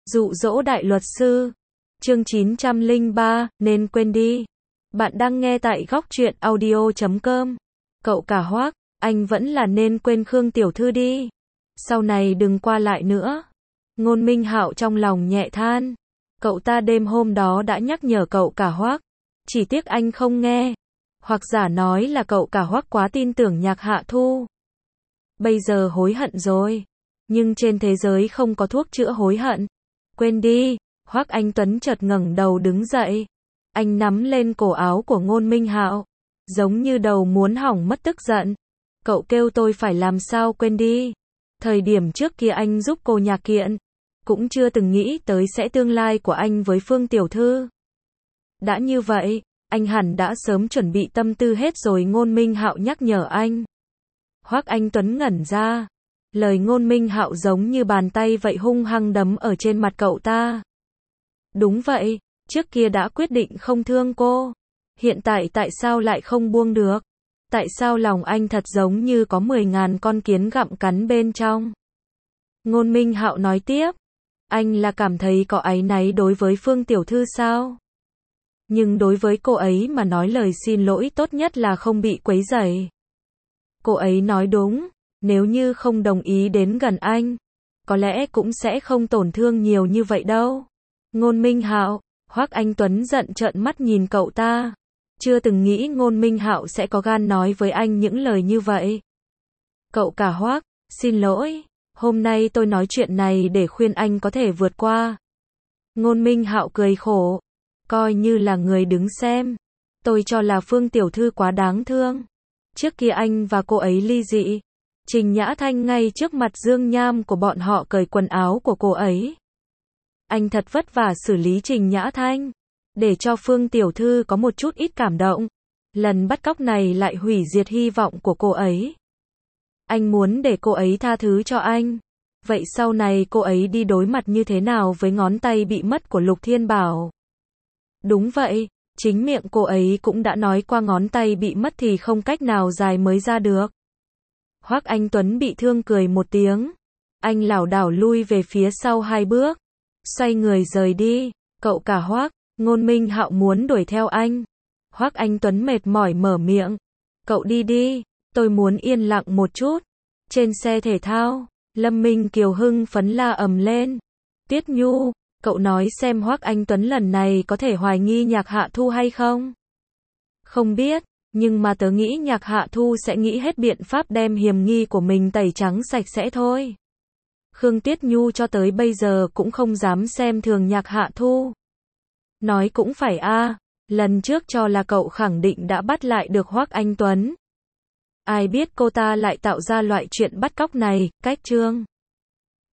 Dụ dỗ đại luật sư. Chương 903, nên quên đi. Bạn đang nghe tại góc truyện audio.com. Cậu cả Hoác, anh vẫn là nên quên Khương tiểu thư đi. Sau này đừng qua lại nữa. Ngôn Minh Hạo trong lòng nhẹ than. Cậu ta đêm hôm đó đã nhắc nhở cậu cả Hoác. Chỉ tiếc anh không nghe. Hoặc giả nói là cậu cả Hoác quá tin tưởng Nhạc Hạ Thu. Bây giờ hối hận rồi. Nhưng trên thế giới không có thuốc chữa hối hận. Quên đi. Hoác Anh Tuấn chợt ngẩng đầu đứng dậy. Anh nắm lên cổ áo của Ngôn Minh Hạo, giống như đầu muốn hỏng mất tức giận. Cậu kêu tôi phải làm sao quên đi. Thời điểm trước kia anh giúp cô Nhạc Kiện, cũng chưa từng nghĩ tới sẽ tương lai của anh với Phương tiểu thư. Đã như vậy, anh hẳn đã sớm chuẩn bị tâm tư hết rồi. Ngôn Minh Hạo nhắc nhở anh. Hoác Anh Tuấn ngẩn ra. Lời Ngôn Minh Hạo giống như bàn tay vậy hung hăng đấm ở trên mặt cậu ta. Đúng vậy, trước kia đã quyết định không thương cô. Hiện tại tại sao lại không buông được? Tại sao lòng anh thật giống như có 10.000 con kiến gặm cắn bên trong? Ngôn Minh Hạo nói tiếp. Anh là cảm thấy có áy náy đối với Phương tiểu thư sao? Nhưng đối với cô ấy mà nói lời xin lỗi tốt nhất là không bị quấy rầy. Cô ấy nói đúng, nếu như không đồng ý đến gần anh, có lẽ cũng sẽ không tổn thương nhiều như vậy đâu. Ngôn Minh Hạo, Hoác Anh Tuấn giận trợn mắt nhìn cậu ta. Chưa từng nghĩ Ngôn Minh Hạo sẽ có gan nói với anh những lời như vậy. Cậu cả Hoác, xin lỗi, hôm nay tôi nói chuyện này để khuyên anh có thể vượt qua. Ngôn Minh Hạo cười khổ, coi như là người đứng xem. Tôi cho là Phương tiểu thư quá đáng thương. Trước kia anh và cô ấy ly dị, Trình Nhã Thanh ngay trước mặt Dương Nham của bọn họ cởi quần áo của cô ấy. Anh thật vất vả xử lý Trình Nhã Thanh, để cho Phương tiểu thư có một chút ít cảm động. Lần bắt cóc này lại hủy diệt hy vọng của cô ấy. Anh muốn để cô ấy tha thứ cho anh. Vậy sau này cô ấy đi đối mặt như thế nào với ngón tay bị mất của Lục Thiên Bảo? Đúng vậy, chính miệng cô ấy cũng đã nói qua ngón tay bị mất thì không cách nào dài mới ra được. Hoác Anh Tuấn bị thương cười một tiếng. Anh lảo đảo lui về phía sau 2 bước. Xoay người rời đi. Cậu cả Hoác, Ngôn Minh Hạo muốn đuổi theo anh. Hoác Anh Tuấn mệt mỏi mở miệng. Cậu đi đi, tôi muốn yên lặng một chút. Trên xe thể thao, Lâm Minh Kiều hưng phấn la ầm lên. Tiết Nhu, cậu nói xem Hoác Anh Tuấn lần này có thể hoài nghi Nhạc Hạ Thu hay không? Không biết, nhưng mà tớ nghĩ Nhạc Hạ Thu sẽ nghĩ hết biện pháp đem hiểm nghi của mình tẩy trắng sạch sẽ thôi. Khương Tiết Nhu cho tới bây giờ cũng không dám xem thường Nhạc Hạ Thu. Nói cũng phải a, lần trước cho là cậu khẳng định đã bắt lại được Hoác Anh Tuấn. Ai biết cô ta lại tạo ra loại chuyện bắt cóc này, cách chương.